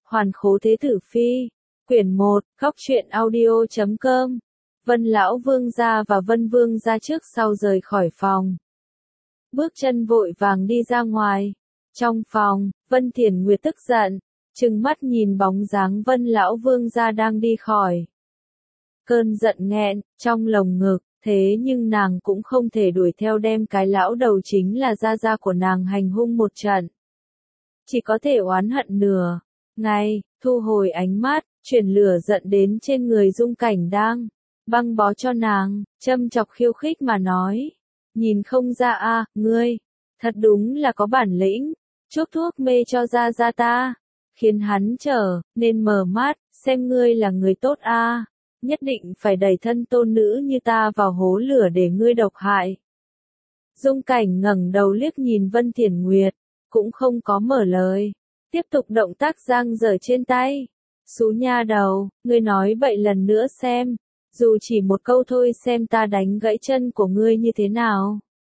Hoàn Khố Thế Tử Phi, quyển 1, Góc truyện audio.com. Vân lão vương gia và Vân vương gia trước sau rời khỏi phòng. Bước chân vội vàng đi ra ngoài. Trong phòng, Vân Thiển Nguyệt tức giận, trừng mắt nhìn bóng dáng Vân lão vương gia đang đi khỏi. Cơn giận nghẹn trong lồng ngực, thế nhưng nàng cũng không thể đuổi theo đem cái lão đầu chính là gia gia của nàng hành hung một trận. Chỉ có thể oán hận nửa ngày, thu hồi ánh mắt, chuyển lửa giận đến trên người Dung Cảnh đang băng bó cho nàng, châm chọc khiêu khích mà nói. Nhìn không ra a, ngươi, thật đúng là có bản lĩnh, chuốc thuốc mê cho gia gia ta, khiến hắn trở nên mờ mắt, xem ngươi là người tốt a, nhất định phải đẩy thân tôn nữ như ta vào hố lửa để ngươi độc hại. Dung Cảnh ngẩng đầu liếc nhìn Vân Thiển Nguyệt, cũng không có mở lời, tiếp tục động tác giang dở trên tay. Xú nha đầu, ngươi nói bậy lần nữa xem, dù chỉ một câu thôi xem ta đánh gãy chân của ngươi như thế nào.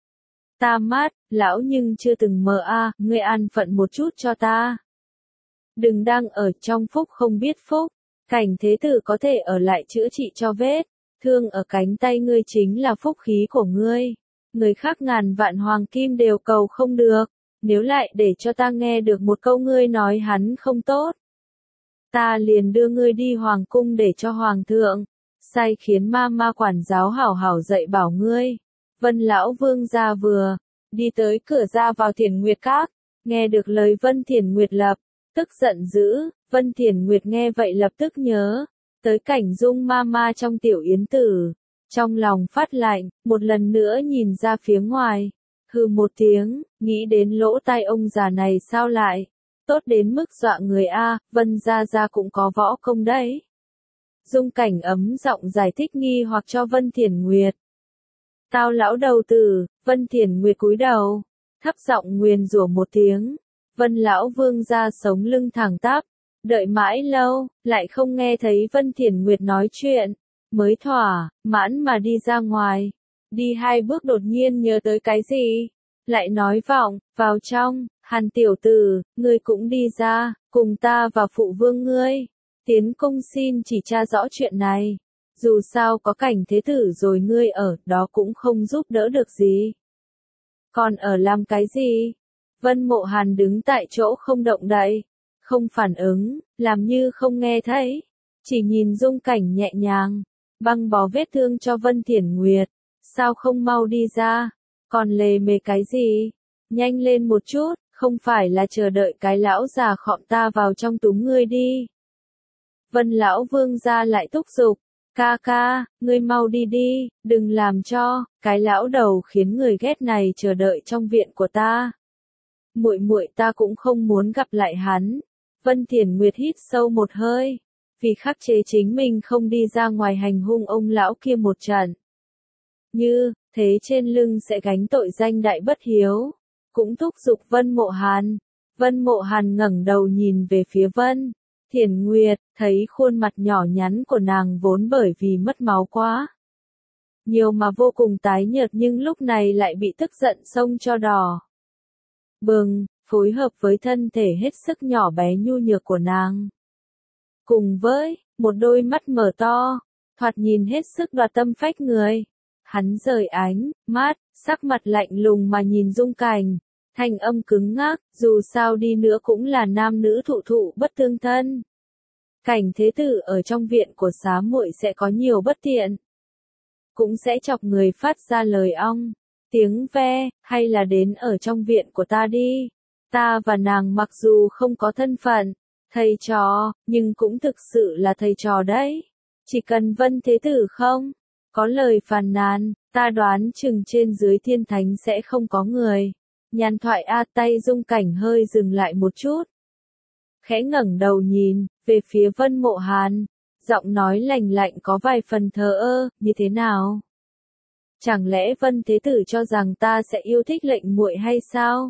Ta mát, lão nhưng chưa từng mờ a, ngươi an phận một chút cho ta. Đừng đang ở trong phúc không biết phúc, Cảnh thế tử có thể ở lại chữa trị cho vết thương ở cánh tay ngươi chính là phúc khí của ngươi. Người khác ngàn vạn hoàng kim đều cầu không được, nếu lại để cho ta nghe được một câu ngươi nói hắn không tốt, ta liền đưa ngươi đi hoàng cung để cho hoàng thượng sai khiến ma quản giáo hảo hảo dạy bảo ngươi. Vân lão vương gia vừa đi tới cửa ra vào Thiển Nguyệt Các, nghe được lời Vân Thiển Nguyệt lập tức giận dữ. Vân Thiển Nguyệt nghe vậy lập tức nhớ tới cảnh Dung ma trong tiểu yến tử, trong lòng phát lạnh, một lần nữa nhìn ra phía ngoài, hừ một tiếng, nghĩ đến lỗ tai ông già này sao lại tốt đến mức dọa người a, Vân gia gia cũng có võ công đấy. Dung Cảnh ấm giọng giải thích nghi hoặc cho Vân Thiển Nguyệt. Tao lão đầu tử, Vân Thiển Nguyệt cúi đầu, thấp giọng nguyền rủa một tiếng. Vân lão vương gia sống lưng thẳng tắp, đợi mãi lâu, lại không nghe thấy Vân Thiển Nguyệt nói chuyện, mới thỏa mãn mà đi ra ngoài. Đi hai bước đột nhiên nhớ tới cái gì, lại nói vọng vào trong. Hàn tiểu tử, ngươi cũng đi ra, cùng ta và phụ vương ngươi tiến cung xin chỉ tra rõ chuyện này. Dù sao có Cảnh thế tử rồi ngươi ở đó cũng không giúp đỡ được gì. Còn ở làm cái gì? Vân Mộ Hàn đứng tại chỗ không động đậy, không phản ứng, làm như không nghe thấy, chỉ nhìn Dung Cảnh nhẹ nhàng băng bó vết thương cho Vân Thiển Nguyệt. Sao không mau đi ra? Còn lề mề cái gì? Nhanh lên một chút, không phải là chờ đợi cái lão già khọm ta vào trong túm ngươi đi. Vân lão vương gia lại thúc giục, ca ca, ngươi mau đi đi, đừng làm cho cái lão đầu khiến người ghét này chờ đợi trong viện của ta. Muội muội ta cũng không muốn gặp lại hắn. Vân Thiển Nguyệt hít sâu một hơi, vì khắc chế chính mình không đi ra ngoài hành hung ông lão kia một trận. Như thế trên lưng sẽ gánh tội danh đại bất hiếu, cũng thúc giục Vân Mộ Hàn. Vân Mộ Hàn ngẩng đầu nhìn về phía Vân Thiển Nguyệt, thấy khuôn mặt nhỏ nhắn của nàng vốn bởi vì mất máu quá nhiều mà vô cùng tái nhợt nhưng lúc này lại bị tức giận xông cho đỏ bừng, phối hợp với thân thể hết sức nhỏ bé nhu nhược của nàng. Cùng với một đôi mắt mở to, thoạt nhìn hết sức đoạt tâm phách người. Hắn rời ánh mắt, sắc mặt lạnh lùng mà nhìn Dung Cảnh, thanh âm cứng ngắc, dù sao đi nữa cũng là nam nữ thụ thụ bất tương thân. Cảnh thế tử ở trong viện của xá muội sẽ có nhiều bất tiện, cũng sẽ chọc người phát ra lời ong tiếng ve, hay là đến ở trong viện của ta đi. Ta và nàng mặc dù không có thân phận thầy trò, nhưng cũng thực sự là thầy trò đấy. Chỉ cần Vân thế tử không có lời phàn nàn, ta đoán chừng trên dưới thiên thánh sẽ không có người. Nhàn thoại a, tay Dung Cảnh hơi dừng lại một chút, khẽ ngẩng đầu nhìn về phía Vân Mộ Hàn, giọng nói lạnh lạnh có vài phần thờ ơ, như thế nào? Chẳng lẽ Vân thế tử cho rằng ta sẽ yêu thích lệnh muội hay sao?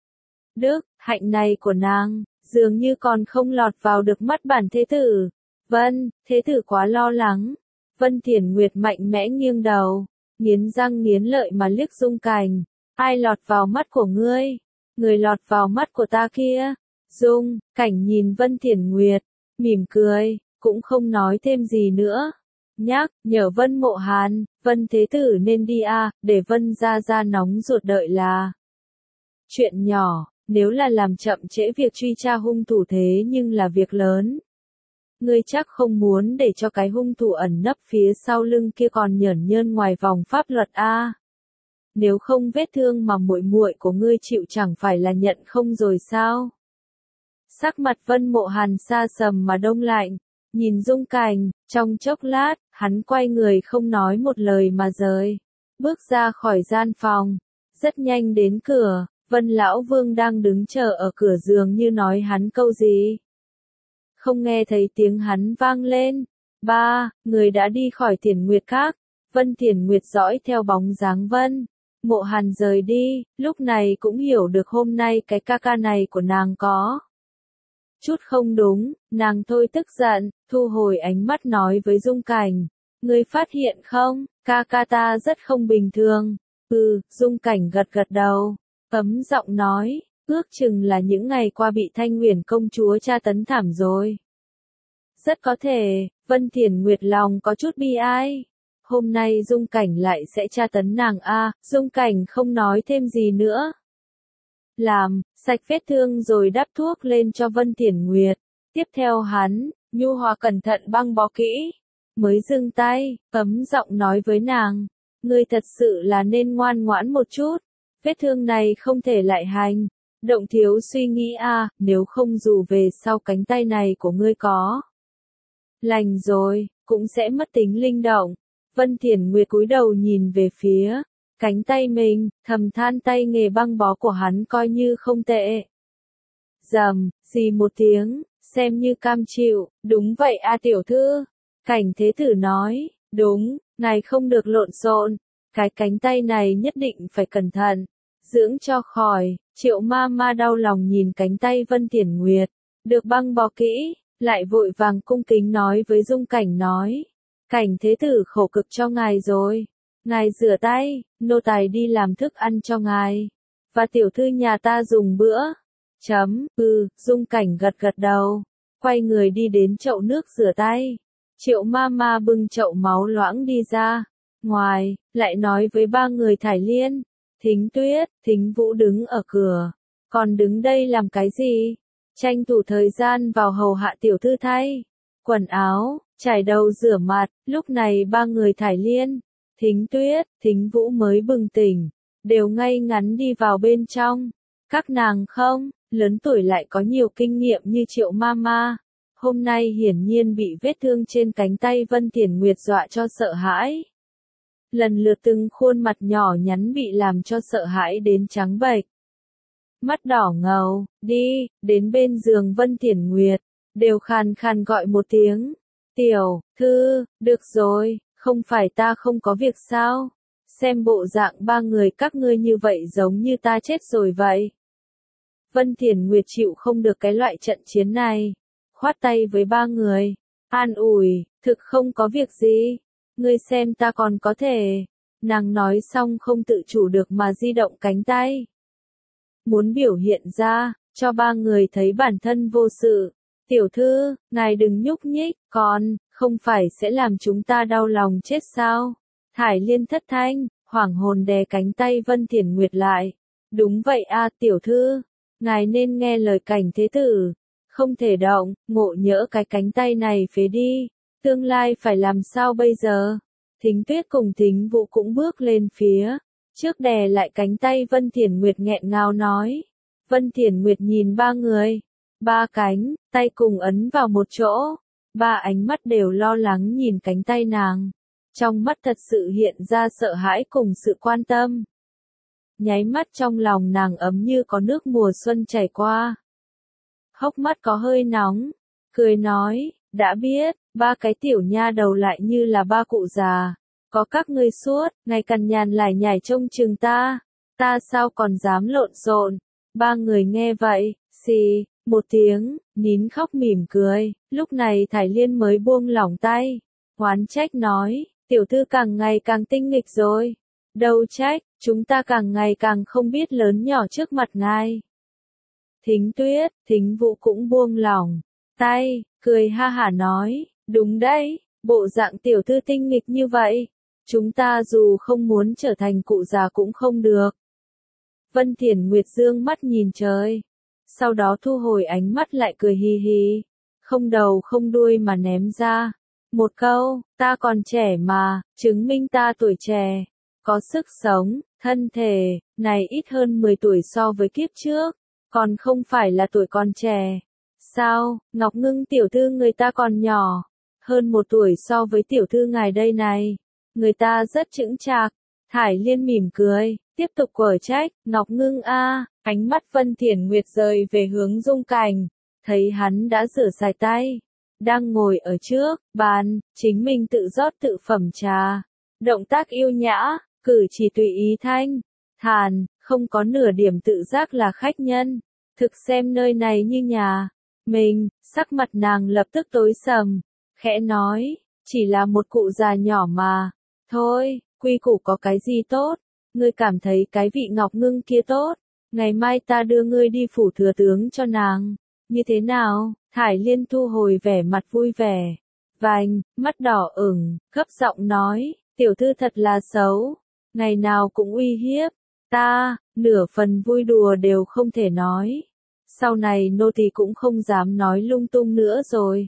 Đức hạnh này của nàng dường như còn không lọt vào được mắt bản thế tử. Vân thế tử quá lo lắng. Vân Thiển Nguyệt mạnh mẽ nghiêng đầu, nghiến răng nghiến lợi mà liếc Dung Cảnh. Ai lọt vào mắt của ngươi? Người lọt vào mắt của ta kia. Dung Cảnh nhìn Vân Thiển Nguyệt, mỉm cười, cũng không nói thêm gì nữa. Nhắc nhở Vân Mộ Hàn, Vân Thế Tử nên đi để Vân gia gia nóng ruột đợi là chuyện nhỏ, nếu là làm chậm trễ việc truy tra hung thủ thế nhưng là việc lớn. Ngươi chắc không muốn để cho cái hung thủ ẩn nấp phía sau lưng kia còn nhởn nhơn ngoài vòng pháp luật Nếu không vết thương mà muội muội của ngươi chịu chẳng phải là nhận không rồi sao? Sắc mặt Vân Mộ Hàn xa sầm mà đông lạnh, nhìn Dung Cảnh, trong chốc lát, hắn quay người không nói một lời mà rời, bước ra khỏi gian phòng, rất nhanh đến cửa, Vân Lão Vương đang đứng chờ ở cửa giường như nói hắn câu gì. Không nghe thấy tiếng hắn vang lên. Ba, người đã đi khỏi Thiển Nguyệt Các. Vân Thiển Nguyệt dõi theo bóng dáng Vân Mộ Hàn rời đi, lúc này cũng hiểu được hôm nay cái ca ca này của nàng có chút không đúng, nàng thôi tức giận, thu hồi ánh mắt nói với Dung Cảnh, ngươi phát hiện không, ca ca ta rất không bình thường. Dung Cảnh gật gật đầu, ấm giọng nói, ước chừng là những ngày qua bị Thanh Huyền công chúa tra tấn thảm rồi. Rất có thể, Vân Thiển Nguyệt lòng có chút bi ai. Hôm nay Dung Cảnh lại sẽ tra tấn nàng Dung Cảnh không nói thêm gì nữa. Làm sạch vết thương rồi đắp thuốc lên cho Vân Thiển Nguyệt. Tiếp theo hắn, nhu hòa cẩn thận băng bó kỹ. Mới dừng tay, ấm giọng nói với nàng. Ngươi thật sự là nên ngoan ngoãn một chút. Vết thương này không thể lại hành. Động thiếu suy nghĩ nếu không dù về sau cánh tay này của ngươi có lành rồi, cũng sẽ mất tính linh động. Vân Thiển Nguyệt cúi đầu nhìn về phía cánh tay mình, thầm than tay nghề băng bó của hắn coi như không tệ. Rầm, xì một tiếng, xem như cam chịu, đúng vậy tiểu thư. Cảnh Thế Tử nói, đúng, ngài không được lộn xộn, cái cánh tay này nhất định phải cẩn thận, dưỡng cho khỏi. Triệu ma ma đau lòng nhìn cánh tay Vân Thiển Nguyệt, được băng bó kỹ, lại vội vàng cung kính nói với Dung Cảnh nói. Cảnh Thế Tử khổ cực cho ngài rồi. Ngài rửa tay, nô tài đi làm thức ăn cho ngài. Và tiểu thư nhà ta dùng bữa. Dung Cảnh gật gật đầu. Quay người đi đến chậu nước rửa tay. Triệu ma ma bưng chậu máu loãng đi ra. Ngoài, lại nói với ba người Thải Liên. Thính Tuyết, Thính Vũ đứng ở cửa. Còn đứng đây làm cái gì? Tranh thủ thời gian vào hầu hạ tiểu thư thay quần áo, chải đầu rửa mặt. Lúc này ba người Thải Liên, Thính Tuyết, Thính Vũ mới bừng tỉnh, đều ngay ngắn đi vào bên trong. Các nàng không, lớn tuổi lại có nhiều kinh nghiệm như Triệu Mama. Hôm nay hiển nhiên bị vết thương trên cánh tay Vân Thiển Nguyệt dọa cho sợ hãi. Lần lượt từng khuôn mặt nhỏ nhắn bị làm cho sợ hãi đến trắng bệch. Mắt đỏ ngầu, đi, đến bên giường Vân Thiển Nguyệt, đều khàn khàn gọi một tiếng. Tiểu thư, được rồi, không phải ta không có việc sao? Xem bộ dạng ba người các ngươi như vậy giống như ta chết rồi vậy. Vân Thiển Nguyệt chịu không được cái loại trận chiến này. Khoát tay với ba người. An ủi, thực không có việc gì. Ngươi xem ta còn có thể. Nàng nói xong không tự chủ được mà di động cánh tay. Muốn biểu hiện ra, cho ba người thấy bản thân vô sự. Tiểu thư, ngài đừng nhúc nhích, còn, không phải sẽ làm chúng ta đau lòng chết sao? Thải Liên thất thanh, hoảng hồn đè cánh tay Vân Thiển Nguyệt lại. Đúng vậy tiểu thư, ngài nên nghe lời Cảnh Thế Tử. Không thể động, ngộ nhỡ cái cánh tay này phế đi. Tương lai phải làm sao bây giờ? Thính Tuyết cùng Thính Vũ cũng bước lên phía trước đè lại cánh tay Vân Thiển Nguyệt nghẹn ngào nói. Vân Thiển Nguyệt nhìn ba người. Ba cánh tay cùng ấn vào một chỗ. Ba ánh mắt đều lo lắng nhìn cánh tay nàng. Trong mắt thật sự hiện ra sợ hãi cùng sự quan tâm. Nháy mắt trong lòng nàng ấm như có nước mùa xuân chảy qua. Hốc mắt có hơi nóng. Cười nói, đã biết, ba cái tiểu nha đầu lại như là ba cụ già. Có các ngươi suốt, ngày cằn nhàn lải nhải trông chừng ta. Ta sao còn dám lộn xộn. Ba người nghe vậy, xì một tiếng, nín khóc mỉm cười. Lúc này Thải Liên mới buông lỏng tay. Oán trách nói, tiểu thư càng ngày càng tinh nghịch rồi. Đâu trách, chúng ta càng ngày càng không biết lớn nhỏ trước mặt ngài. Thính Tuyết, Thính Vũ cũng buông lỏng tay, cười ha hả nói, đúng đấy, bộ dạng tiểu thư tinh nghịch như vậy, chúng ta dù không muốn trở thành cụ già cũng không được. Vân Thiển Nguyệt dương mắt nhìn trời, sau đó thu hồi ánh mắt lại cười hi hi, không đầu không đuôi mà ném ra. Một câu, ta còn trẻ mà, chứng minh ta tuổi trẻ, có sức sống, thân thể, này ít hơn 10 tuổi so với kiếp trước, còn không phải là tuổi còn trẻ. Sao, Ngọc Ngưng tiểu thư người ta còn nhỏ, hơn 1 tuổi so với tiểu thư ngài đây này, người ta rất chững chạc. Thải Liên mỉm cười, tiếp tục quở trách, Ngọc Ngưng a, ánh mắt Vân Thiển Nguyệt rời về hướng Dung Cảnh, thấy hắn đã rửa sạch tay, đang ngồi ở trước bàn, chính mình tự rót tự phẩm trà, động tác yêu nhã, cử chỉ tùy ý thanh thản, không có nửa điểm tự giác là khách nhân, thực xem nơi này như nhà mình. Sắc mặt nàng lập tức tối sầm, khẽ nói, chỉ là một cụ già nhỏ mà, thôi, quy củ có cái gì tốt, ngươi cảm thấy cái vị Ngọc Ngưng kia tốt, ngày mai ta đưa ngươi đi phủ thừa tướng cho nàng, như thế nào? Thải Liên thu hồi vẻ mặt vui vẻ, vành, mắt đỏ ửng, gấp giọng nói, tiểu thư thật là xấu, ngày nào cũng uy hiếp ta, nửa phần vui đùa đều không thể nói. Sau này nô tỳ cũng không dám nói lung tung nữa rồi.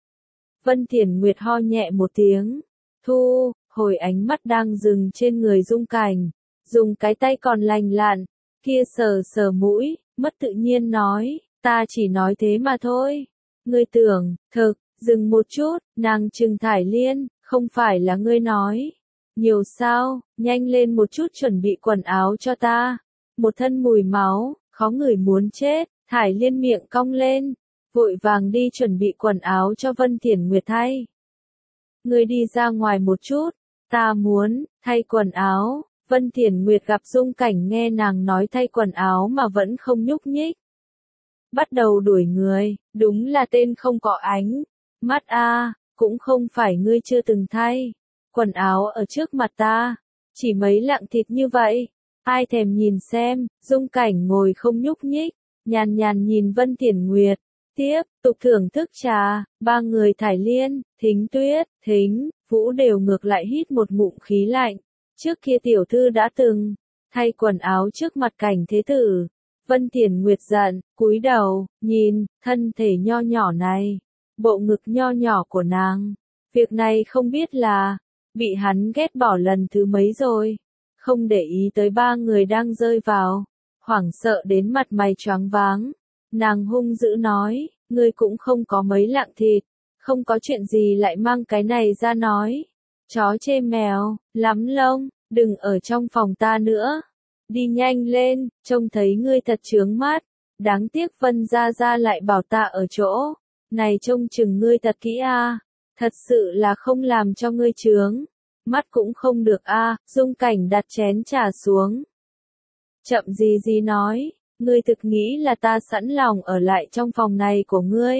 Vân Thiển Nguyệt ho nhẹ một tiếng, thu hồi ánh mắt đang dừng trên người Dung Cảnh, dùng cái tay còn lành lặn kia sờ sờ mũi, mất tự nhiên nói, ta chỉ nói thế mà thôi. Ngươi tưởng, thực, dừng một chút, nàng trừng Thải Liên, không phải là ngươi nói. Nhiều sao, nhanh lên một chút chuẩn bị quần áo cho ta. Một thân mùi máu, khó ngửi muốn chết, Thải Liên miệng cong lên, vội vàng đi chuẩn bị quần áo cho Vân Thiển Nguyệt thay. Ngươi đi ra ngoài một chút, ta muốn, thay quần áo. Vân Thiển Nguyệt gặp Dung Cảnh nghe nàng nói thay quần áo mà vẫn không nhúc nhích. Bắt đầu đuổi người, đúng là tên không có ánh mắt a, cũng không phải ngươi chưa từng thay quần áo ở trước mặt ta, chỉ mấy lạng thịt như vậy, ai thèm nhìn xem. Dung Cảnh ngồi không nhúc nhích, nhàn nhàn nhìn Vân Thiển Nguyệt, tiếp tục thưởng thức trà. Ba người Thải Liên, Thính Tuyết, Thính Vũ đều ngược lại hít một ngụm khí lạnh. Trước kia tiểu thư đã từng thay quần áo trước mặt Cảnh thế tử. Vân Thiển Nguyệt giận, cúi đầu, nhìn, thân thể nho nhỏ này, bộ ngực nho nhỏ của nàng. Việc này không biết là, bị hắn ghét bỏ lần thứ mấy rồi. Không để ý tới ba người đang rơi vào, hoảng sợ đến mặt mày choáng váng. Nàng hung dữ nói, ngươi cũng không có mấy lạng thịt, không có chuyện gì lại mang cái này ra nói. Chó chê mèo, lắm lông, đừng ở trong phòng ta nữa. Đi nhanh lên, trông thấy ngươi thật chướng mắt. Đáng tiếc Vân Gia Gia lại bảo ta ở chỗ này trông chừng ngươi thật kỹ a. Thật sự là không làm cho ngươi chướng mắt cũng không được a. Dung Cảnh đặt chén trà xuống. Chậm gì gì nói, ngươi thực nghĩ là ta sẵn lòng ở lại trong phòng này của ngươi.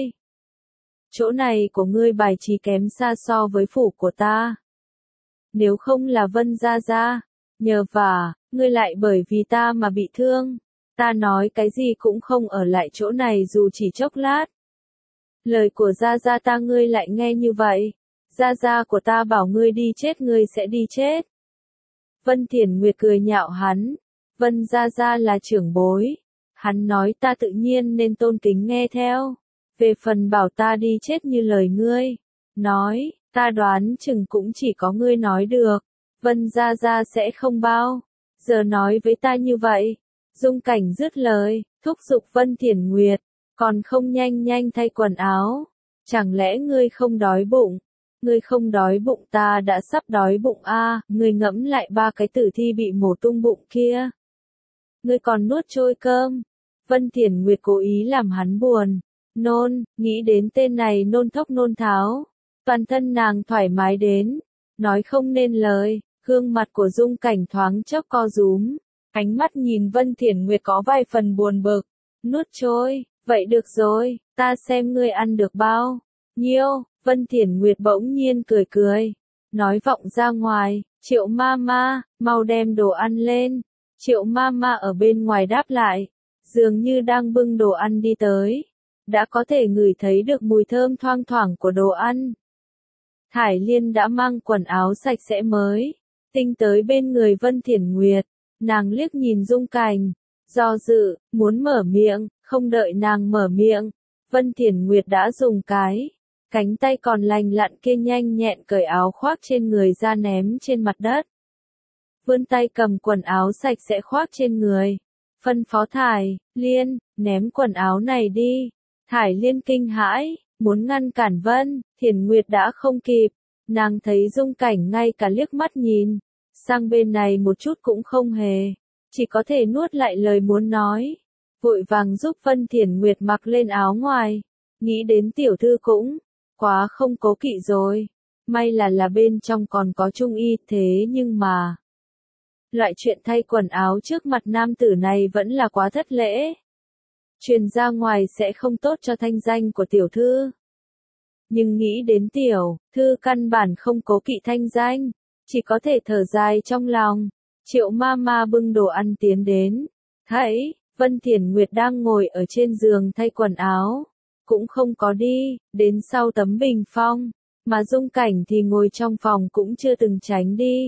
Chỗ này của ngươi bài trí kém xa so với phủ của ta. Nếu không là Vân Gia Gia nhờ vả, ngươi lại bởi vì ta mà bị thương. Ta nói cái gì cũng không ở lại chỗ này dù chỉ chốc lát. Lời của Gia Gia ta ngươi lại nghe như vậy. Gia Gia của ta bảo ngươi đi chết ngươi sẽ đi chết. Vân Thiển Nguyệt cười nhạo hắn. Vân Gia Gia là trưởng bối. Hắn nói ta tự nhiên nên tôn kính nghe theo. Về phần bảo ta đi chết như lời ngươi nói, ta đoán chừng cũng chỉ có ngươi nói được. Vân Gia Gia sẽ không bao giờ nói với ta như vậy. Dung Cảnh dứt lời, thúc giục Vân Thiển Nguyệt, còn không nhanh nhanh thay quần áo. Chẳng lẽ ngươi không đói bụng? Ngươi không đói bụng ta đã sắp đói bụng a. Ngươi ngẫm lại ba cái tử thi bị mổ tung bụng kia. Ngươi còn nuốt trôi cơm. Vân Thiển Nguyệt cố ý làm hắn buồn nôn, nghĩ đến tên này nôn thốc nôn tháo. Toàn thân nàng thoải mái đến, nói không nên lời. Gương mặt của Dung Cảnh thoáng chốc co rúm, ánh mắt nhìn Vân Thiển Nguyệt có vài phần buồn bực. Nuốt trôi, vậy được rồi, ta xem ngươi ăn được bao nhiêu. Vân Thiển Nguyệt bỗng nhiên cười cười, nói vọng ra ngoài, Triệu Mama, mau đem đồ ăn lên. Triệu Mama ở bên ngoài đáp lại, dường như đang bưng đồ ăn đi tới. Đã có thể ngửi thấy được mùi thơm thoang thoảng của đồ ăn. Thải Liên đã mang quần áo sạch sẽ mới, tinh tới bên người Vân Thiển Nguyệt. Nàng liếc nhìn Dung Cảnh, do dự, muốn mở miệng, không đợi nàng mở miệng. Vân Thiển Nguyệt đã dùng cánh tay còn lành lặn kia nhanh nhẹn cởi áo khoác trên người ra ném trên mặt đất. Vươn tay cầm quần áo sạch sẽ khoác trên người. Phân phó Thải Liên, ném quần áo này đi. Thải Liên kinh hãi, muốn ngăn cản Vân Thiển Nguyệt đã không kịp. Nàng thấy Dung Cảnh ngay cả liếc mắt nhìn sang bên này một chút cũng không hề, chỉ có thể nuốt lại lời muốn nói. Vội vàng giúp Vân Thiển Nguyệt mặc lên áo ngoài. Nghĩ đến tiểu thư cũng quá không cố kỵ rồi. May là bên trong còn có trung y, thế nhưng mà loại chuyện thay quần áo trước mặt nam tử này vẫn là quá thất lễ. Truyền ra ngoài sẽ không tốt cho thanh danh của tiểu thư. Nhưng nghĩ đến tiểu thư căn bản không cố kỵ thanh danh, chỉ có thể thở dài trong lòng. Triệu ma bưng đồ ăn tiến đến, thấy Vân Thiển Nguyệt đang ngồi ở trên giường thay quần áo, cũng không có đi đến sau tấm bình phong, mà Dung Cảnh thì ngồi trong phòng cũng chưa từng tránh đi.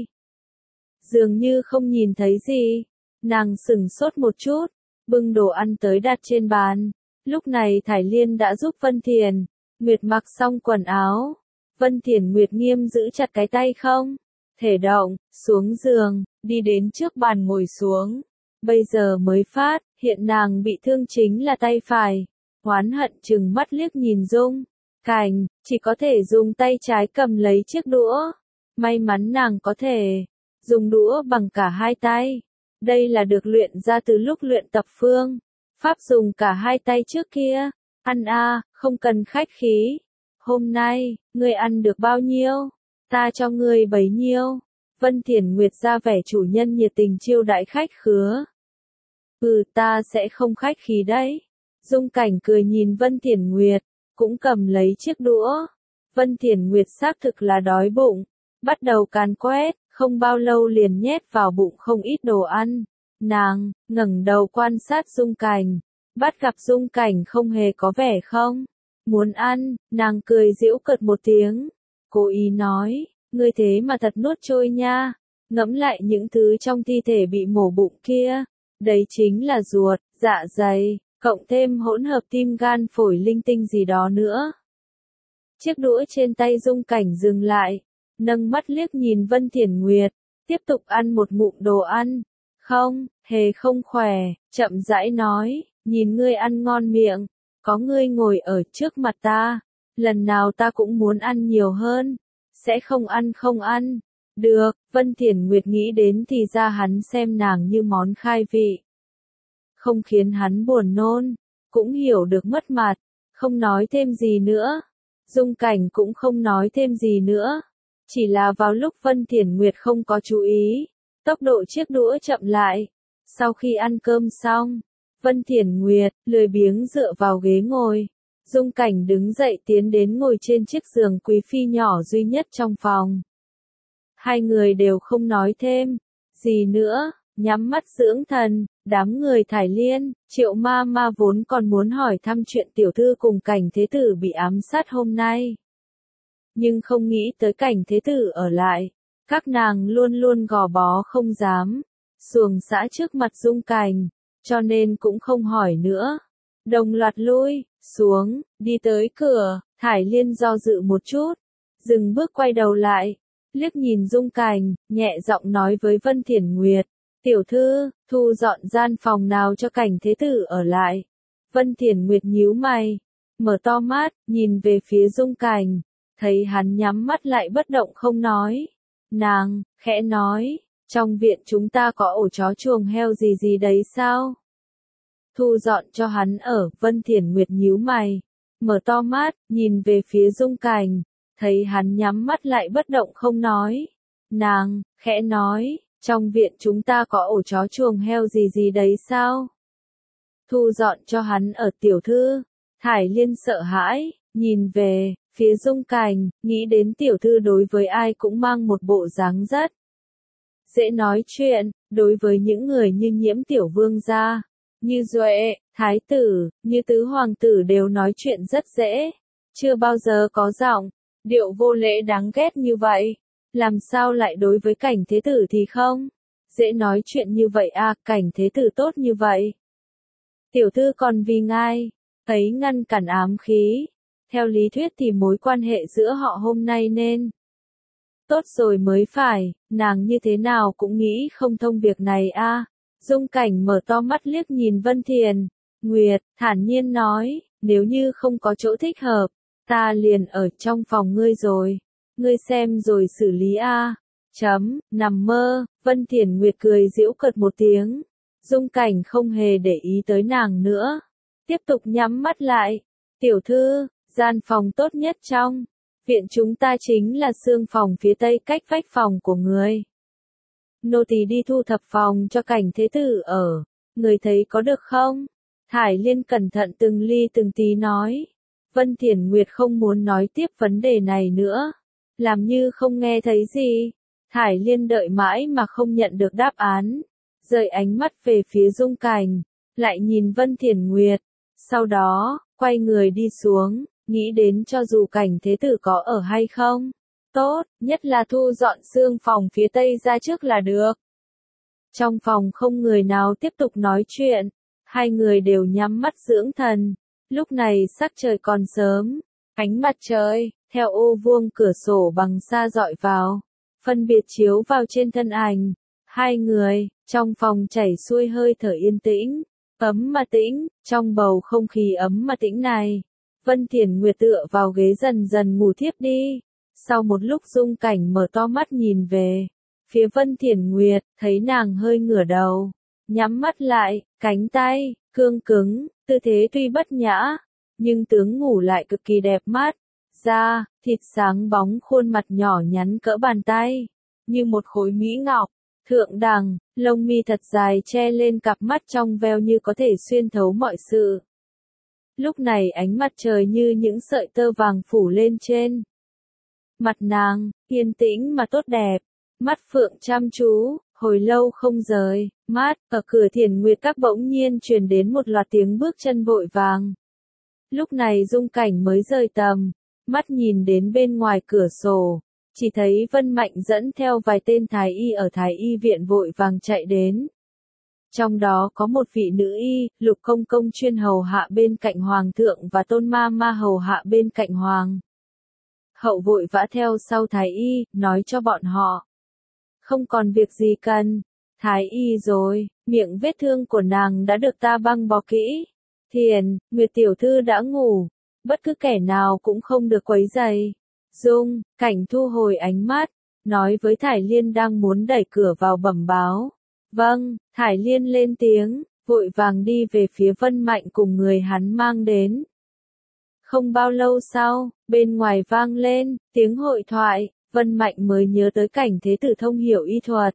Dường như không nhìn thấy gì, nàng sửng sốt một chút, bưng đồ ăn tới đặt trên bàn. Lúc này Thải Liên đã giúp Vân Thiển Nguyệt mặc xong quần áo. Vân Thiển Nguyệt nghiêm giữ chặt cái tay không thể động, xuống giường, đi đến trước bàn ngồi xuống. Bây giờ mới phát hiện nàng bị thương chính là tay phải. Oán hận chừng mắt liếc nhìn Dung Cảnh, chỉ có thể dùng tay trái cầm lấy chiếc đũa. May mắn nàng có thể dùng đũa bằng cả hai tay. Đây là được luyện ra từ lúc luyện tập phương pháp dùng cả hai tay trước kia. Ăn không cần khách khí. Hôm nay, ngươi ăn được bao nhiêu? Ta cho ngươi bấy nhiêu. Vân Thiển Nguyệt ra vẻ chủ nhân nhiệt tình chiêu đãi khách khứa. Ta sẽ không khách khí đấy. Dung Cảnh cười nhìn Vân Thiển Nguyệt, cũng cầm lấy chiếc đũa. Vân Thiển Nguyệt xác thực là đói bụng, bắt đầu càn quét, không bao lâu liền nhét vào bụng không ít đồ ăn. Nàng ngẩng đầu quan sát Dung Cảnh, bắt gặp Dung Cảnh không hề có vẻ không muốn ăn, nàng cười giễu cợt một tiếng, cố ý nói, ngươi thế mà thật nuốt trôi nha. Ngẫm lại những thứ trong thi thể bị mổ bụng kia, đấy chính là ruột, dạ dày, cộng thêm hỗn hợp tim gan phổi linh tinh gì đó nữa. Chiếc đũa trên tay Dung Cảnh dừng lại, nâng mắt liếc nhìn Vân Thiển Nguyệt, tiếp tục ăn một ngụm đồ ăn. Không hề không khỏe, chậm rãi nói, nhìn ngươi ăn ngon miệng, có ngươi ngồi ở trước mặt ta, lần nào ta cũng muốn ăn nhiều hơn. Sẽ không ăn. Được, Vân Thiển Nguyệt nghĩ đến thì ra hắn xem nàng như món khai vị. Không khiến hắn buồn nôn, cũng hiểu được mất mặt, không nói thêm gì nữa. Dung Cảnh cũng không nói thêm gì nữa. Chỉ là vào lúc Vân Thiển Nguyệt không có chú ý, tốc độ chiếc đũa chậm lại. Sau khi ăn cơm xong, Vân Thiển Nguyệt lười biếng dựa vào ghế ngồi. Dung Cảnh đứng dậy tiến đến ngồi trên chiếc giường quý phi nhỏ duy nhất trong phòng. Hai người đều không nói thêm gì nữa, nhắm mắt dưỡng thần. Đám người Thải Liên, Triệu ma vốn còn muốn hỏi thăm chuyện tiểu thư cùng Cảnh Thế Tử bị ám sát hôm nay. Nhưng không nghĩ tới Cảnh Thế Tử ở lại. Các nàng luôn luôn gò bó không dám xuồng xã trước mặt Dung Cảnh, cho nên cũng không hỏi nữa. Đồng loạt lui xuống, đi tới cửa. Thải Liên do dự một chút, dừng bước quay đầu lại, liếc nhìn Dung Cảnh, nhẹ giọng nói với Vân Thiển Nguyệt, tiểu thư, thu dọn gian phòng nào cho Cảnh Thế Tử ở lại. Vân Thiển Nguyệt nhíu mày, mở to mắt, nhìn về phía Dung Cảnh, thấy hắn nhắm mắt lại bất động không nói. Nàng khẽ nói, trong viện chúng ta có ổ chó chuồng heo gì đấy sao? Thu dọn cho hắn ở. Vân Thiển Nguyệt nhíu mày, mở to mắt, nhìn về phía Dung Cảnh, thấy hắn nhắm mắt lại bất động không nói. Nàng khẽ nói, trong viện chúng ta có ổ chó chuồng heo gì đấy sao? Thu dọn cho hắn ở. Tiểu thư. Thải Liên sợ hãi, nhìn về phía Dung Cảnh, nghĩ đến tiểu thư đối với ai cũng mang một bộ dáng rất dễ nói chuyện, đối với những người như Nhiễm tiểu vương gia, Như Duệ, Thái tử, như tứ hoàng tử đều nói chuyện rất dễ. Chưa bao giờ có giọng, điệu vô lễ đáng ghét như vậy. Làm sao lại đối với Cảnh Thế Tử thì không? Dễ nói chuyện như vậy à, Cảnh Thế Tử tốt như vậy. Tiểu thư còn vì ngài ấy ngăn cản ám khí. Theo lý thuyết thì mối quan hệ giữa họ hôm nay nên tốt rồi mới phải, nàng như thế nào cũng nghĩ không thông việc này a. Dung Cảnh mở to mắt liếc nhìn Vân Thiền Nguyệt, thản nhiên nói, nếu như không có chỗ thích hợp, ta liền ở trong phòng ngươi rồi. Ngươi xem rồi xử lý a. Nằm mơ, Vân Thiền Nguyệt cười giễu cợt một tiếng. Dung Cảnh không hề để ý tới nàng nữa. Tiếp tục nhắm mắt lại. Tiểu thư, gian phòng tốt nhất trong viện chúng ta chính là xương phòng phía tây cách vách phòng của người. Nô tỳ đi thu thập phòng cho Cảnh Thế Tử ở. Người thấy có được không? Thải Liên cẩn thận từng ly từng tí nói. Vân Thiền Nguyệt không muốn nói tiếp vấn đề này nữa. Làm như không nghe thấy gì. Thải Liên đợi mãi mà không nhận được đáp án. Rời ánh mắt về phía Dung Cảnh. Lại nhìn Vân Thiền Nguyệt. Sau đó, quay người đi xuống. Nghĩ đến cho dù Cảnh Thế Tử có ở hay không. Tốt, nhất là thu dọn xương phòng phía tây ra trước là được. Trong phòng không người nào tiếp tục nói chuyện. Hai người đều nhắm mắt dưỡng thần. Lúc này sắc trời còn sớm. Ánh mặt trời, theo ô vuông cửa sổ bằng sa dọi vào. Phân biệt chiếu vào trên thân ảnh. Hai người, trong phòng chảy xuôi hơi thở yên tĩnh. Ấm mà tĩnh, trong bầu không khí ấm mà tĩnh này. Vân Thiền Nguyệt tựa vào ghế dần dần ngủ thiếp đi. Sau một lúc Dung Cảnh mở to mắt nhìn về phía Vân Thiền Nguyệt, thấy nàng hơi ngửa đầu, nhắm mắt lại, cánh tay cương cứng, tư thế tuy bất nhã, nhưng tướng ngủ lại cực kỳ đẹp mắt. Da thịt sáng bóng, khuôn mặt nhỏ nhắn cỡ bàn tay, như một khối mỹ ngọc. Thượng đẳng, lông mi thật dài che lên cặp mắt trong veo như có thể xuyên thấu mọi sự. Lúc này ánh mặt trời như những sợi tơ vàng phủ lên trên mặt nàng, yên tĩnh mà tốt đẹp. Mắt phượng chăm chú, hồi lâu không rời mắt. Ở cửa Thiền Nguyệt Các bỗng nhiên truyền đến một loạt tiếng bước chân vội vàng. Lúc này Dung Cảnh mới rời tầm, mắt nhìn đến bên ngoài cửa sổ, chỉ thấy Vân Mạnh dẫn theo vài tên thái y ở thái y viện vội vàng chạy đến. Trong đó có một vị nữ y, Lục Công Công chuyên hầu hạ bên cạnh Hoàng thượng và Tôn Ma Ma hầu hạ bên cạnh Hoàng hậu vội vã theo sau thái y, nói cho bọn họ. Không còn việc gì cần. Thái y rồi, miệng vết thương của nàng đã được ta băng bó kỹ. Thiền, Nguyệt tiểu thư đã ngủ. Bất cứ kẻ nào cũng không được quấy rầy. Dung Cảnh thu hồi ánh mắt, nói với Thải Liên đang muốn đẩy cửa vào bẩm báo. Vâng, Thải Liên lên tiếng, vội vàng đi về phía Vân Mạnh cùng người hắn mang đến. Không bao lâu sau, bên ngoài vang lên tiếng hội thoại, Vân Mạnh mới nhớ tới Cảnh Thế Tử thông hiểu y thuật.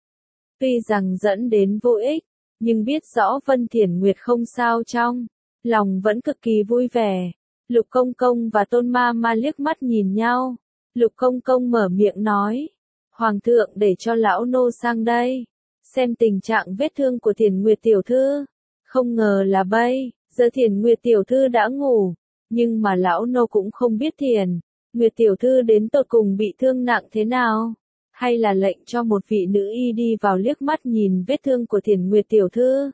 Tuy rằng dẫn đến vô ích, nhưng biết rõ Vân Thiền Nguyệt không sao trong lòng vẫn cực kỳ vui vẻ. Lục Công Công và Tôn Ma Ma liếc mắt nhìn nhau. Lục Công Công mở miệng nói, Hoàng thượng để cho lão nô sang đây, xem tình trạng vết thương của Thiền Nguyệt tiểu thư. Không ngờ là bây giờ Thiền Nguyệt tiểu thư đã ngủ, nhưng mà lão nô cũng không biết Thiền Nguyệt tiểu thư đến tột cùng bị thương nặng thế nào, hay là lệnh cho một vị nữ y đi vào liếc mắt nhìn vết thương của Thiền Nguyệt tiểu thư.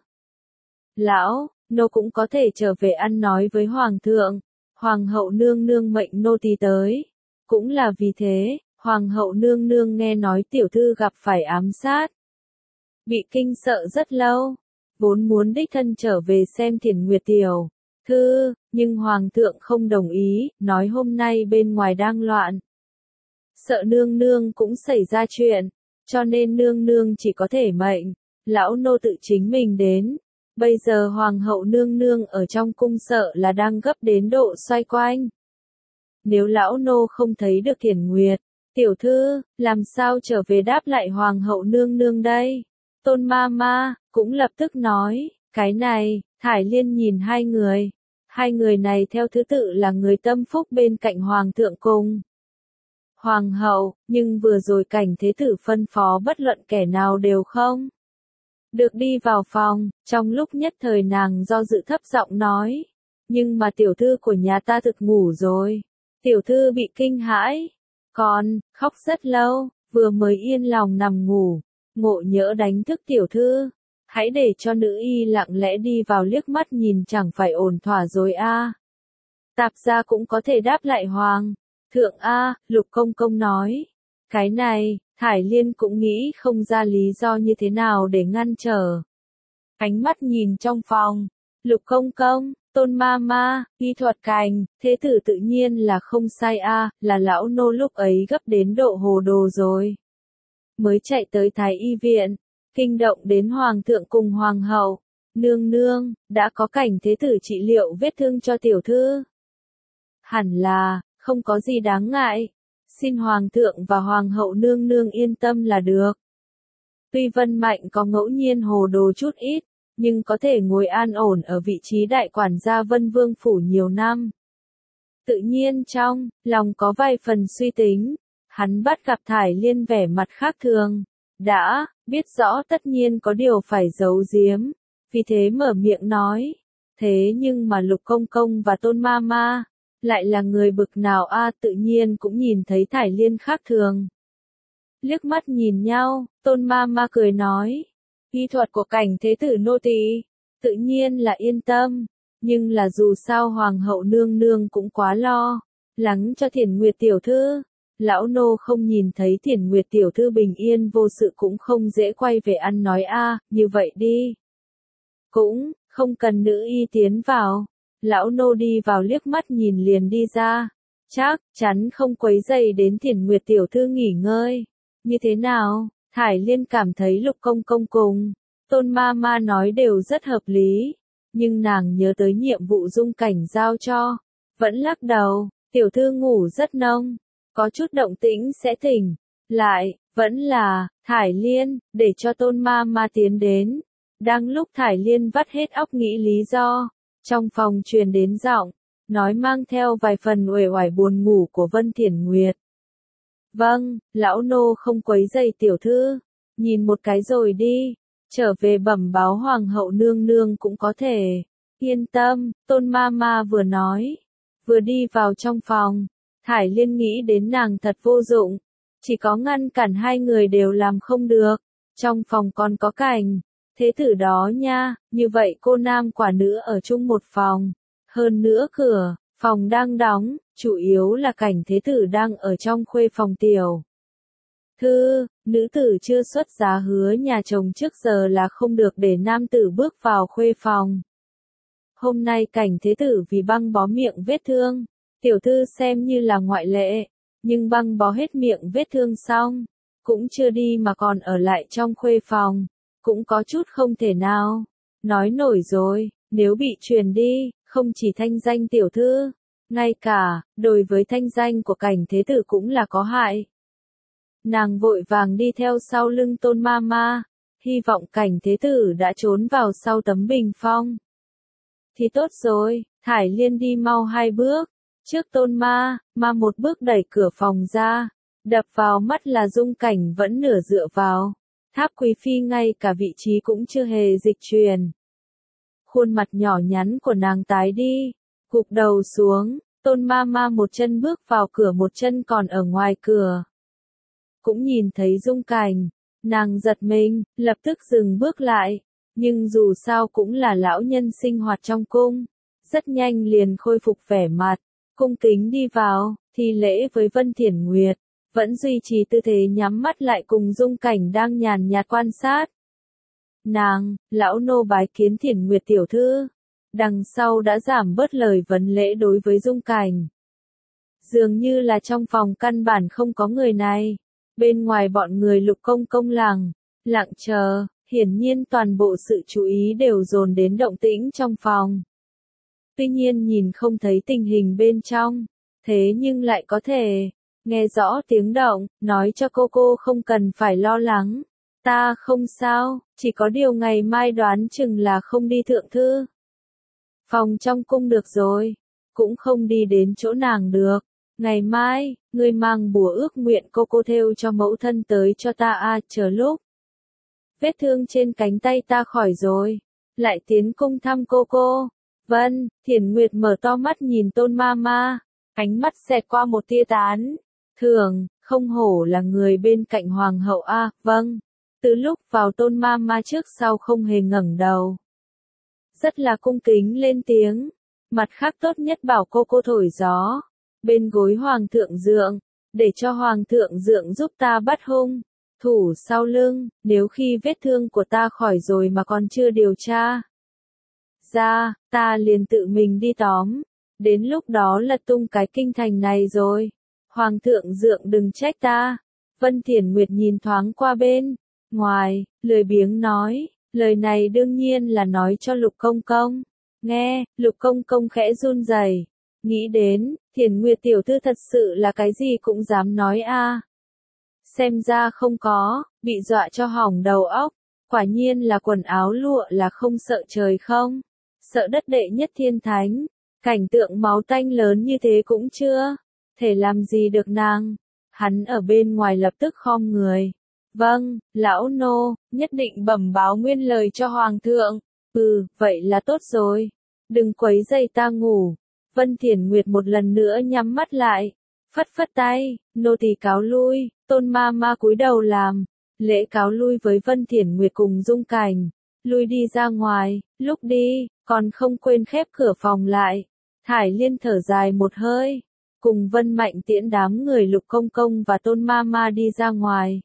Lão nô cũng có thể trở về ăn nói với Hoàng thượng. Hoàng hậu nương nương mệnh nô tỳ tới. Cũng là vì thế, Hoàng hậu nương nương nghe nói tiểu thư gặp phải ám sát. Bị kinh sợ rất lâu. Vốn muốn đích thân trở về xem Thiền Nguyệt tiểu thư, nhưng Hoàng thượng không đồng ý, nói hôm nay bên ngoài đang loạn. Sợ nương nương cũng xảy ra chuyện, cho nên nương nương chỉ có thể mệnh lão nô tự chính mình đến. Bây giờ Hoàng hậu nương nương ở trong cung sợ là đang gấp đến độ xoay quanh. Nếu lão nô không thấy được Thiền Nguyệt tiểu thư, làm sao trở về đáp lại Hoàng hậu nương nương đây? Tôn Ma Ma cũng lập tức nói, cái này. Thải Liên nhìn hai người này theo thứ tự là người tâm phúc bên cạnh Hoàng thượng cùng Hoàng hậu, nhưng vừa rồi Cảnh Thế Tử phân phó bất luận kẻ nào đều không được đi vào phòng, trong lúc nhất thời nàng do dự thấp giọng nói. Nhưng mà tiểu thư của nhà ta thực ngủ rồi. Tiểu thư bị kinh hãi. Còn, khóc rất lâu, vừa mới yên lòng nằm ngủ. Ngộ nhỡ đánh thức tiểu thư. Hãy để cho nữ y lặng lẽ đi vào liếc mắt nhìn chẳng phải ổn thỏa rồi a. Tạp gia cũng có thể đáp lại hoàng. Thượng a, Lục công công nói. Cái này, Thải Liên cũng nghĩ không ra lý do như thế nào để ngăn trở. Ánh mắt nhìn trong phòng. Lục công công, Tôn ma ma, y thuật cành, thế tử tự nhiên là không sai a, là lão nô lúc ấy gấp đến độ hồ đồ rồi. Mới chạy tới Thái y viện, kinh động đến hoàng thượng cùng hoàng hậu. Nương nương, đã có cảnh thế tử trị liệu vết thương cho tiểu thư. Hẳn là, không có gì đáng ngại. Xin hoàng thượng và hoàng hậu nương nương yên tâm là được. Tuy Vân Mạnh có ngẫu nhiên hồ đồ chút ít, nhưng có thể ngồi an ổn ở vị trí đại quản gia Vân Vương phủ nhiều năm. Tự nhiên trong lòng có vài phần suy tính, hắn bắt gặp Thải Liên vẻ mặt khác thường, đã biết rõ tất nhiên có điều phải giấu giếm, vì thế mở miệng nói. Thế nhưng mà Lục công công và Tôn ma ma lại là người bực nào a, tự nhiên cũng nhìn thấy Thải Liên khác thường. Liếc mắt nhìn nhau, Tôn ma ma cười nói. Y thuật của cảnh thế tử nô tỳ, tự nhiên là yên tâm, nhưng là dù sao hoàng hậu nương nương cũng quá lo lắng cho Thiển Nguyệt tiểu thư. Lão nô không nhìn thấy Thiển Nguyệt tiểu thư bình yên vô sự cũng không dễ quay về ăn nói a, như vậy đi. Cũng không cần nữ y tiến vào, lão nô đi vào liếc mắt nhìn liền đi ra, chắc chắn không quấy rầy đến Thiển Nguyệt tiểu thư nghỉ ngơi. Như thế nào? Thải Liên cảm thấy Lục công công cùng Tôn ma ma nói đều rất hợp lý, nhưng nàng nhớ tới nhiệm vụ Dung Cảnh giao cho, vẫn lắc đầu. Tiểu thư ngủ rất nông, có chút động tĩnh sẽ tỉnh lại, vẫn là Thải Liên, để cho Tôn ma ma tiến đến. Đang lúc Thải Liên vắt hết óc nghĩ lý do, trong phòng truyền đến giọng nói mang theo vài phần uể oải buồn ngủ của Vân Thiển Nguyệt. Vâng, lão nô không quấy rầy tiểu thư, nhìn một cái rồi đi, trở về bẩm báo hoàng hậu nương nương cũng có thể. Yên tâm, Tôn ma ma vừa nói, vừa đi vào trong phòng. Thải Liên nghĩ đến nàng thật vô dụng, chỉ có ngăn cản hai người đều làm không được. Trong phòng còn có cảnh thế tử đó nha, như vậy cô nam quả nữ ở chung một phòng. Hơn nữa cửa phòng đang đóng, chủ yếu là cảnh thế tử đang ở trong khuê phòng tiểu thư. Nữ tử chưa xuất giá hứa nhà chồng trước giờ là không được để nam tử bước vào khuê phòng. Hôm nay cảnh thế tử vì băng bó miệng vết thương, tiểu thư xem như là ngoại lệ, nhưng băng bó hết miệng vết thương xong, cũng chưa đi mà còn ở lại trong khuê phòng, cũng có chút không thể nào nói nổi rồi. Nếu bị truyền đi, không chỉ thanh danh tiểu thư, ngay cả đối với thanh danh của cảnh thế tử cũng là có hại. Nàng vội vàng đi theo sau lưng Tôn ma ma, hy vọng cảnh thế tử đã trốn vào sau tấm bình phong. Thì tốt rồi, Thải Liên đi mau 2 bước, trước Tôn ma ma một bước đẩy cửa phòng ra, đập vào mắt là Dung Cảnh vẫn nửa dựa vào Tháp Quý Phi, ngay cả vị trí cũng chưa hề dịch chuyển. Khuôn mặt nhỏ nhắn của nàng tái đi, gục đầu xuống. Tôn ma ma một chân bước vào cửa, một chân còn ở ngoài cửa. Cũng nhìn thấy Dung Cảnh, nàng giật mình, lập tức dừng bước lại, nhưng dù sao cũng là lão nhân sinh hoạt trong cung, rất nhanh liền khôi phục vẻ mặt, cung kính đi vào, thi lễ với Vân Thiển Nguyệt, vẫn duy trì tư thế nhắm mắt lại cùng Dung Cảnh đang nhàn nhạt quan sát. Nàng, lão nô bái kiến Thiển Nguyệt tiểu thư. Đằng sau đã giảm bớt lời vấn lễ đối với Dung Cảnh. Dường như là trong phòng căn bản không có người này. Bên ngoài bọn người Lục công công lặng chờ, hiển nhiên toàn bộ sự chú ý đều dồn đến động tĩnh trong phòng. Tuy nhiên nhìn không thấy tình hình bên trong, thế nhưng lại có thể nghe rõ tiếng động, nói cho cô không cần phải lo lắng. Ta không sao, chỉ có điều ngày mai đoán chừng là không đi thượng thư phòng trong cung được rồi, cũng không đi đến chỗ nàng được. Ngày mai, ngươi mang bùa ước nguyện cô thêu cho mẫu thân tới cho ta chờ lúc vết thương trên cánh tay ta khỏi rồi, lại tiến cung thăm cô. Vân, Thiển Nguyệt mở to mắt nhìn Tôn Mama, ánh mắt xẹt qua một tia tán thường, không hổ là người bên cạnh hoàng hậu a, vâng. Từ lúc vào Tôn Mama trước sau không hề ngẩng đầu, rất là cung kính lên tiếng, mặt khác tốt nhất bảo cô thổi gió bên gối hoàng thượng dượng, để cho hoàng thượng dượng giúp ta bắt hung thủ sau lưng, nếu khi vết thương của ta khỏi rồi mà còn chưa điều tra ra, ta liền tự mình đi tóm, đến lúc đó lật tung cái kinh thành này rồi. Hoàng thượng dượng đừng trách ta. Vân Thiển Nguyệt nhìn thoáng qua bên ngoài, lười biếng nói, lời này đương nhiên là nói cho Lục Công Công. Nghe, Lục Công Công khẽ run rẩy, nghĩ đến, Thiển Nguyệt tiểu thư thật sự là cái gì cũng dám nói a. Xem ra không có, bị dọa cho hỏng đầu óc, quả nhiên là quần áo lụa là không sợ trời không, sợ đất đệ nhất thiên thánh, cảnh tượng máu tanh lớn như thế cũng chưa thể làm gì được nàng. Hắn ở bên ngoài lập tức khom người. Vâng, lão nô, nhất định bẩm báo nguyên lời cho hoàng thượng. Vậy là tốt rồi. Đừng quấy rầy ta ngủ. Vân Thiển Nguyệt một lần nữa nhắm mắt lại, phất phất tay, nô tỳ cáo lui. Tôn Mama cúi đầu làm lễ cáo lui với Vân Thiển Nguyệt cùng Dung Cảnh, lui đi ra ngoài, lúc đi, còn không quên khép cửa phòng lại. Thải Liên thở dài một hơi, cùng Vân Mạnh tiễn đám người Lục Công Công và Tôn Mama đi ra ngoài.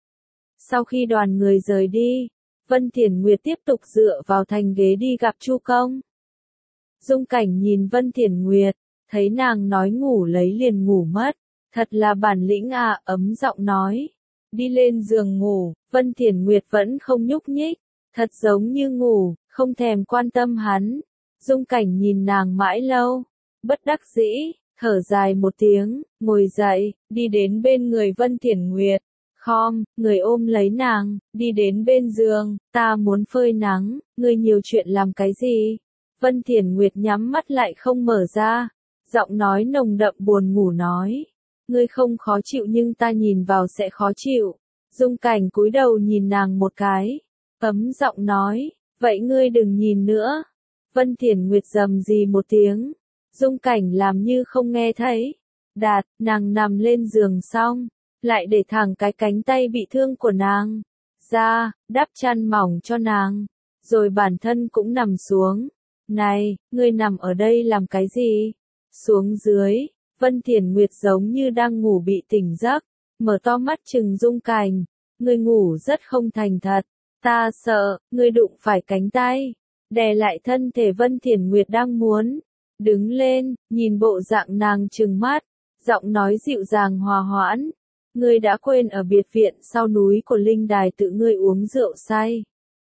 Sau khi đoàn người rời đi, Vân Thiển Nguyệt tiếp tục dựa vào thành ghế đi gặp Chu Công. Dung Cảnh nhìn Vân Thiển Nguyệt, thấy nàng nói ngủ lấy liền ngủ mất, thật là bản lĩnh à, ấm giọng nói. Đi lên giường ngủ, Vân Thiển Nguyệt vẫn không nhúc nhích, thật giống như ngủ, không thèm quan tâm hắn. Dung Cảnh nhìn nàng mãi lâu, bất đắc dĩ, thở dài một tiếng, ngồi dậy, đi đến bên người Vân Thiển Nguyệt, khom, người ôm lấy nàng, đi đến bên giường, ta muốn phơi nắng, ngươi nhiều chuyện làm cái gì? Vân Thiển Nguyệt nhắm mắt lại không mở ra, giọng nói nồng đậm buồn ngủ nói, ngươi không khó chịu nhưng ta nhìn vào sẽ khó chịu. Dung Cảnh cúi đầu nhìn nàng một cái, ấm giọng nói, vậy ngươi đừng nhìn nữa. Vân Thiển Nguyệt rầm rì một tiếng, Dung Cảnh làm như không nghe thấy. Đạt, nàng nằm lên giường xong, lại để thẳng cái cánh tay bị thương của nàng ra, đắp chăn mỏng cho nàng, rồi bản thân cũng nằm xuống. Này, ngươi nằm ở đây làm cái gì? Xuống dưới, Vân Thiển Nguyệt giống như đang ngủ bị tỉnh giấc, mở to mắt trừng Dung Cảnh, ngươi ngủ rất không thành thật, ta sợ, ngươi đụng phải cánh tay, đè lại thân thể. Vân Thiển Nguyệt đang muốn đứng lên, nhìn bộ dạng nàng trừng mắt, giọng nói dịu dàng hòa hoãn, ngươi đã quên ở biệt viện sau núi của Linh Đài tự ngươi uống rượu say.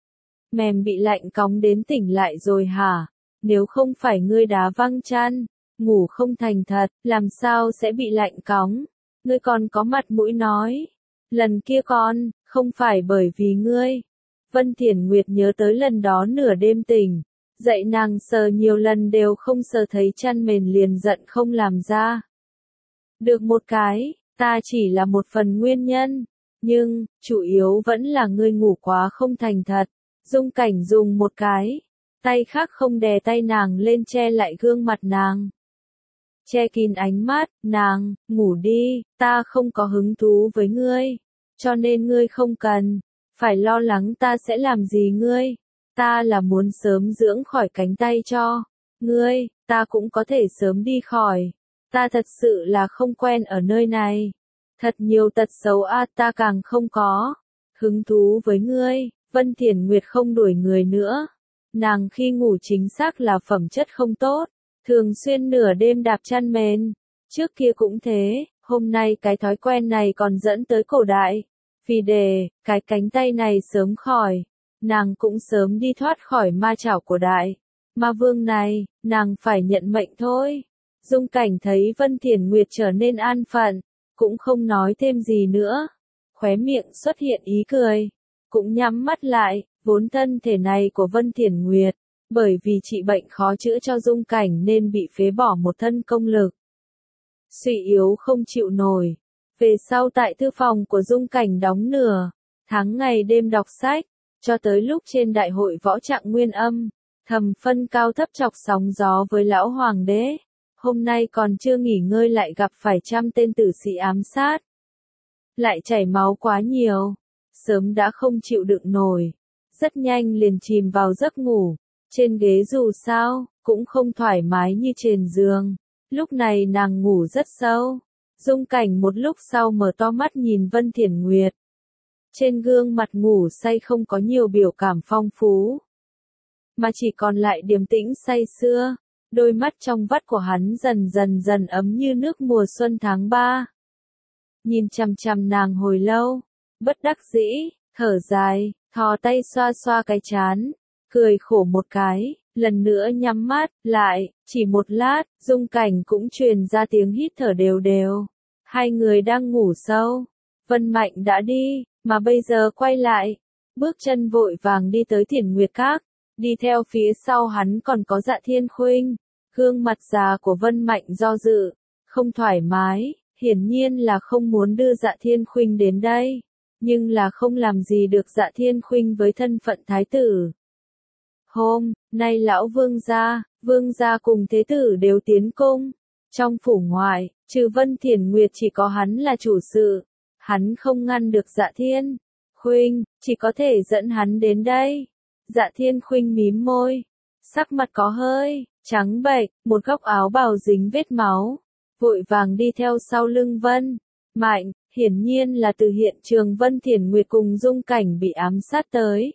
Mềm bị lạnh cóng đến tỉnh lại rồi hả? Nếu không phải ngươi đá văng chăn, ngủ không thành thật, làm sao sẽ bị lạnh cóng? Ngươi còn có mặt mũi nói. Lần kia con, không phải bởi vì ngươi. Vân Thiển Nguyệt nhớ tới lần đó nửa đêm tỉnh, dậy nàng sờ nhiều lần đều không sờ thấy chăn mền liền giận không làm ra được một cái, ta chỉ là một phần nguyên nhân, nhưng, chủ yếu vẫn là ngươi ngủ quá không thành thật. Dung Cảnh dùng một cái tay khác không đè tay nàng lên che lại gương mặt nàng, che kín ánh mắt, nàng, ngủ đi, ta không có hứng thú với ngươi, cho nên ngươi không cần phải lo lắng ta sẽ làm gì ngươi, ta là muốn sớm dưỡng khỏi cánh tay cho ngươi, ta cũng có thể sớm đi khỏi, ta thật sự là không quen ở nơi này, thật nhiều tật xấu a, ta càng không có hứng thú với ngươi. Vân Thiển Nguyệt không đuổi người nữa, nàng khi ngủ chính xác là phẩm chất không tốt, thường xuyên nửa đêm đạp chăn mền, trước kia cũng thế, hôm nay cái thói quen này còn dẫn tới cổ đại. Vì để cái cánh tay này sớm khỏi, nàng cũng sớm đi thoát khỏi ma chảo của đại ma vương này, nàng phải nhận mệnh thôi. Dung Cảnh thấy Vân Thiển Nguyệt trở nên an phận, cũng không nói thêm gì nữa, khóe miệng xuất hiện ý cười, cũng nhắm mắt lại. Vốn thân thể này của Vân Thiển Nguyệt, bởi vì trị bệnh khó chữa cho Dung Cảnh nên bị phế bỏ một thân công lực, suy yếu không chịu nổi. Về sau tại thư phòng của Dung Cảnh đóng nửa tháng ngày đêm đọc sách, cho tới lúc trên đại hội võ trạng nguyên âm, thầm phân cao thấp chọc sóng gió với lão hoàng đế. Hôm nay còn chưa nghỉ ngơi lại gặp phải trăm tên tử sĩ ám sát. Lại chảy máu quá nhiều, sớm đã không chịu đựng nổi. Rất nhanh liền chìm vào giấc ngủ, trên ghế dù sao, cũng không thoải mái như trên giường. Lúc này nàng ngủ rất sâu. Dung Cảnh một lúc sau mở to mắt nhìn Vân Thiển Nguyệt. Trên gương mặt ngủ say không có nhiều biểu cảm phong phú, mà chỉ còn lại điềm tĩnh say sưa. Đôi mắt trong vắt của hắn dần dần ấm như nước mùa xuân tháng 3. Nhìn chằm chằm nàng hồi lâu, bất đắc dĩ, thở dài, thò tay xoa xoa cái trán, cười khổ một cái, lần nữa nhắm mắt lại, chỉ một lát, Dung Cảnh cũng truyền ra tiếng hít thở đều đều. Hai người đang ngủ sâu, Vân Mạnh đã đi, mà bây giờ quay lại, bước chân vội vàng đi tới Thiển Nguyệt Các, đi theo phía sau hắn còn có Dạ Thiên Khuynh. Gương mặt già của Vân Mạnh do dự, không thoải mái, hiển nhiên là không muốn đưa Dạ Thiên Khuynh đến đây, nhưng là không làm gì được Dạ Thiên Khuynh với thân phận thái tử. Hôm nay lão vương gia cùng thế tử đều tiến cung. Trong phủ ngoại, trừ Vân Thiển Nguyệt chỉ có hắn là chủ sự. Hắn không ngăn được Dạ Thiên Khuynh, chỉ có thể dẫn hắn đến đây. Dạ Thiên Khuynh mím môi, sắc mặt có hơi trắng bệch, một góc áo bào dính vết máu, vội vàng đi theo sau lưng Vân Mạnh, hiển nhiên là từ hiện trường Vân Thiển Nguyệt cùng Dung Cảnh bị ám sát tới.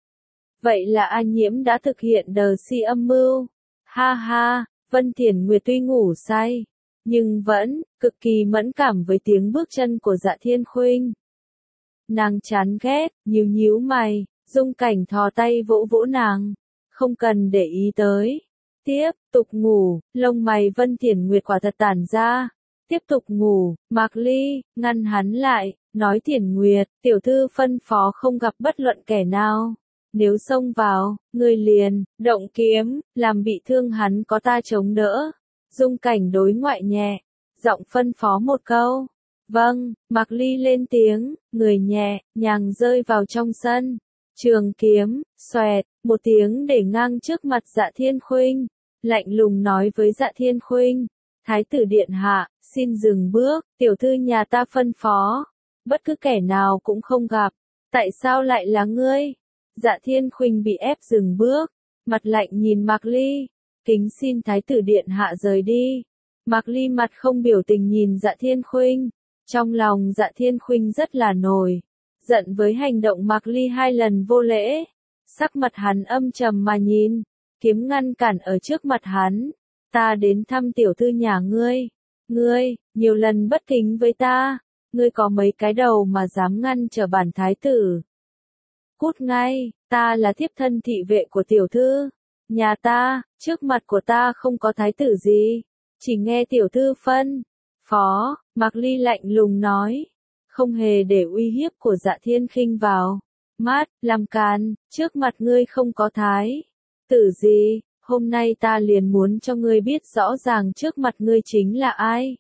Vậy là A Nhiễm đã thực hiện đờ si âm mưu. Ha ha, Vân Thiển Nguyệt tuy ngủ say, nhưng vẫn cực kỳ mẫn cảm với tiếng bước chân của Dạ Thiên Khuynh. Nàng chán ghét, nhíu mày, Dung Cảnh thò tay vỗ vỗ nàng, không cần để ý tới. Tiếp tục ngủ, lông mày Vân Thiển Nguyệt quả thật tản ra. Tiếp tục ngủ, Mạc Ly ngăn hắn lại, nói Thiển Nguyệt, tiểu thư phân phó không gặp bất luận kẻ nào. Nếu xông vào, người liền động kiếm, làm bị thương hắn có ta chống đỡ. Dung Cảnh đối ngoại nhẹ, giọng phân phó một câu. Vâng, Mạc Ly lên tiếng, người nhẹ nhàng rơi vào trong sân. Trường kiếm, xoẹt, một tiếng để ngang trước mặt Dạ Thiên Khuynh, lạnh lùng nói với Dạ Thiên Khuynh, Thái tử điện hạ, xin dừng bước, tiểu thư nhà ta phân phó, bất cứ kẻ nào cũng không gặp, tại sao lại là ngươi? Dạ Thiên Khuynh bị ép dừng bước, mặt lạnh nhìn Mạc Ly, kính xin Thái tử điện hạ rời đi. Mạc Ly mặt không biểu tình nhìn Dạ Thiên Khuynh, trong lòng Dạ Thiên Khuynh rất là nổi giận với hành động Mạc Ly 2 lần vô lễ. Sắc mặt hắn âm trầm mà nhìn, kiếm ngăn cản ở trước mặt hắn. Ta đến thăm tiểu thư nhà ngươi, nhiều lần bất kính với ta, ngươi có mấy cái đầu mà dám ngăn trở bản thái tử. Cút ngay, ta là thiếp thân thị vệ của tiểu thư, nhà ta, trước mặt của ta không có thái tử gì, chỉ nghe tiểu thư phân phó, Mạc Ly lạnh lùng nói. Không hề để uy hiếp của Dạ Thiên Khuynh vào mắt, làm càn, trước mặt ngươi không có thái tử gì, hôm nay ta liền muốn cho ngươi biết rõ ràng trước mặt ngươi chính là ai.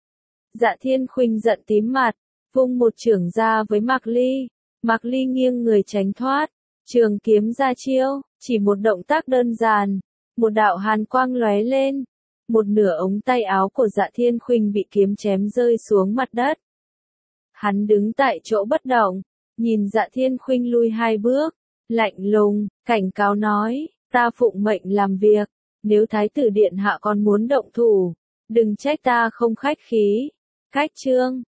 Dạ Thiên Khuynh giận tím mặt, vung một chưởng ra với Mạc Ly. Mạc Ly nghiêng người tránh thoát, trường kiếm ra chiêu, chỉ một động tác đơn giản, một đạo hàn quang lóe lên, một nửa ống tay áo của Dạ Thiên Khuynh bị kiếm chém rơi xuống mặt đất. Hắn đứng tại chỗ bất động, nhìn Dạ Thiên Khuynh lui 2 bước, lạnh lùng, cảnh cáo nói, ta phụng mệnh làm việc, nếu Thái tử điện hạ còn muốn động thủ, đừng trách ta không khách khí. Cách chương